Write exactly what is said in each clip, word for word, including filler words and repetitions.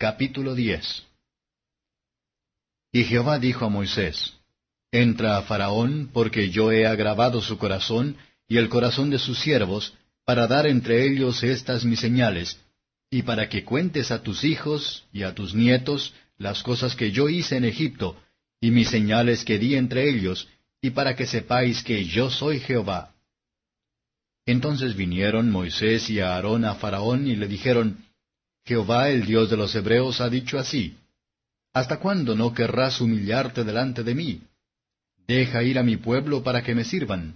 Capítulo diez. Y Jehová dijo a Moisés, Entra a Faraón, porque yo he agravado su corazón y el corazón de sus siervos, para dar entre ellos estas mis señales, y para que cuentes a tus hijos y a tus nietos las cosas que yo hice en Egipto, y mis señales que di entre ellos, y para que sepáis que yo soy Jehová. Entonces vinieron Moisés y Aarón a Faraón y le dijeron, Jehová el Dios de los Hebreos ha dicho así, ¿Hasta cuándo no querrás humillarte delante de mí? Deja ir a mi pueblo para que me sirvan.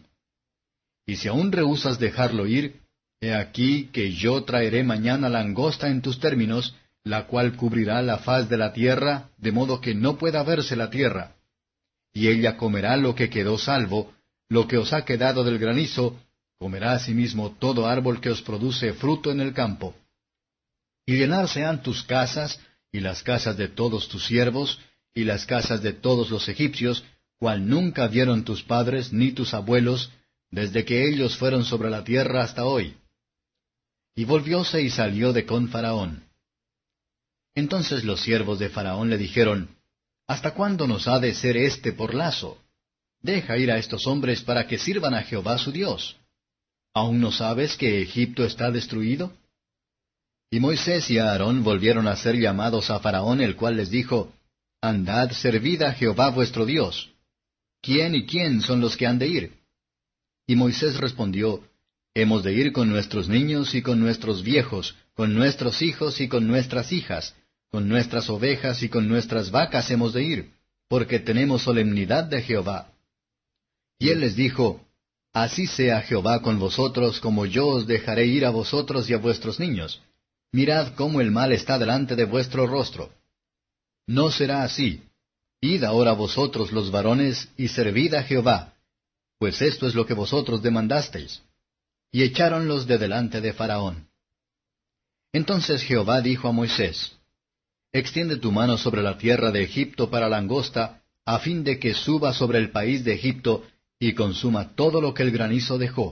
Y si aún rehusas dejarlo ir, he aquí que yo traeré mañana langosta en tus términos, la cual cubrirá la faz de la tierra, de modo que no pueda verse la tierra. Y ella comerá lo que quedó salvo, lo que os ha quedado del granizo, comerá asimismo todo árbol que os produce fruto en el campo. Y llenarse han tus casas, y las casas de todos tus siervos, y las casas de todos los egipcios, cual nunca vieron tus padres ni tus abuelos, desde que ellos fueron sobre la tierra hasta hoy. Y volvióse y salió de con Faraón. Entonces los siervos de Faraón le dijeron, ¿Hasta cuándo nos ha de ser éste por lazo? Deja ir a estos hombres para que sirvan a Jehová su Dios. ¿Aún no sabes que Egipto está destruido? Y Moisés y Aarón volvieron a ser llamados a Faraón, el cual les dijo, Andad, servid a Jehová vuestro Dios. ¿Quién y quién son los que han de ir? Y Moisés respondió, Hemos de ir con nuestros niños y con nuestros viejos, con nuestros hijos y con nuestras hijas, con nuestras ovejas y con nuestras vacas hemos de ir, porque tenemos solemnidad de Jehová. Y él les dijo, Así sea Jehová con vosotros, como yo os dejaré ir a vosotros y a vuestros niños. Mirad cómo el mal está delante de vuestro rostro. No será así. Id ahora vosotros los varones, y servid a Jehová, pues esto es lo que vosotros demandasteis. Y echáronlos de delante de Faraón. Entonces Jehová dijo a Moisés, Extiende tu mano sobre la tierra de Egipto para langosta, a fin de que suba sobre el país de Egipto, y consuma todo lo que el granizo dejó.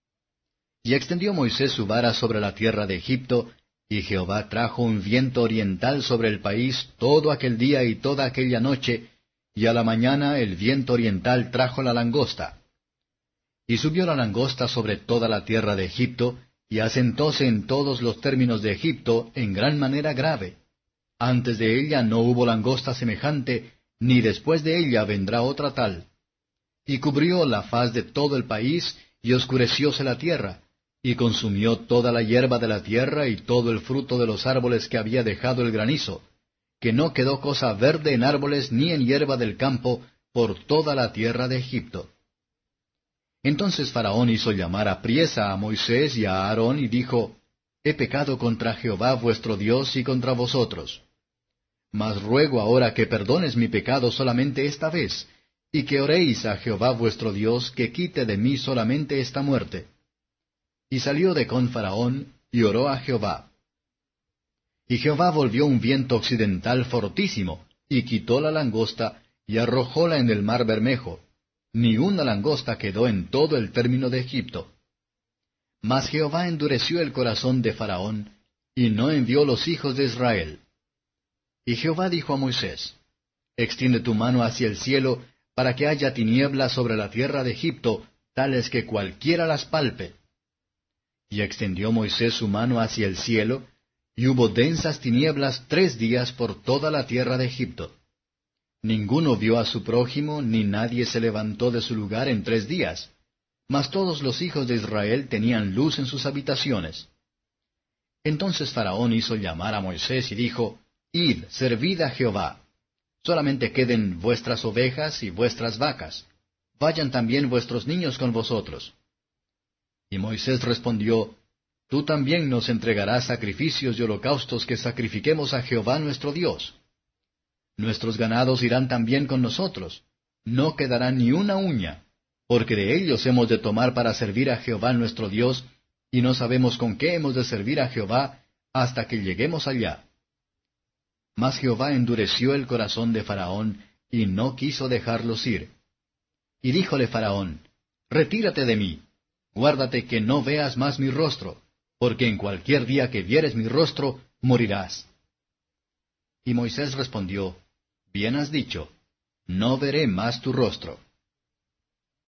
Y extendió Moisés su vara sobre la tierra de Egipto, y Jehová trajo un viento oriental sobre el país todo aquel día y toda aquella noche, y a la mañana el viento oriental trajo la langosta. Y subió la langosta sobre toda la tierra de Egipto, y asentóse en todos los términos de Egipto en gran manera grave. Antes de ella no hubo langosta semejante, ni después de ella vendrá otra tal. Y cubrió la faz de todo el país, y oscurecióse la tierra, y consumió toda la hierba de la tierra y todo el fruto de los árboles que había dejado el granizo, que no quedó cosa verde en árboles ni en hierba del campo por toda la tierra de Egipto. Entonces Faraón hizo llamar apriesa a Moisés y a Aarón y dijo, He pecado contra Jehová vuestro Dios y contra vosotros. Mas ruego ahora que perdones mi pecado solamente esta vez, y que oréis a Jehová vuestro Dios que quite de mí solamente esta muerte. Y salió de con Faraón, y oró a Jehová. Y Jehová volvió un viento occidental fortísimo, y quitó la langosta, y arrojóla en el mar Bermejo. Ni una langosta quedó en todo el término de Egipto. Mas Jehová endureció el corazón de Faraón, y no envió los hijos de Israel. Y Jehová dijo a Moisés, Extiende tu mano hacia el cielo, para que haya tinieblas sobre la tierra de Egipto, tales que cualquiera las palpe. Y extendió Moisés su mano hacia el cielo, y hubo densas tinieblas tres días por toda la tierra de Egipto. Ninguno vio a su prójimo, ni nadie se levantó de su lugar en tres días. Mas todos los hijos de Israel tenían luz en sus habitaciones. Entonces Faraón hizo llamar a Moisés y dijo, Id, servid a Jehová. Solamente queden vuestras ovejas y vuestras vacas. Vayan también vuestros niños con vosotros. Y Moisés respondió, Tú también nos entregarás sacrificios y holocaustos que sacrifiquemos a Jehová nuestro Dios. Nuestros ganados irán también con nosotros. No quedará ni una uña, porque de ellos hemos de tomar para servir a Jehová nuestro Dios, y no sabemos con qué hemos de servir a Jehová hasta que lleguemos allá. Mas Jehová endureció el corazón de Faraón, y no quiso dejarlos ir. Y díjole Faraón, Retírate de mí, guárdate que no veas más mi rostro, porque en cualquier día que vieres mi rostro, morirás. Y Moisés respondió, Bien has dicho, no veré más tu rostro.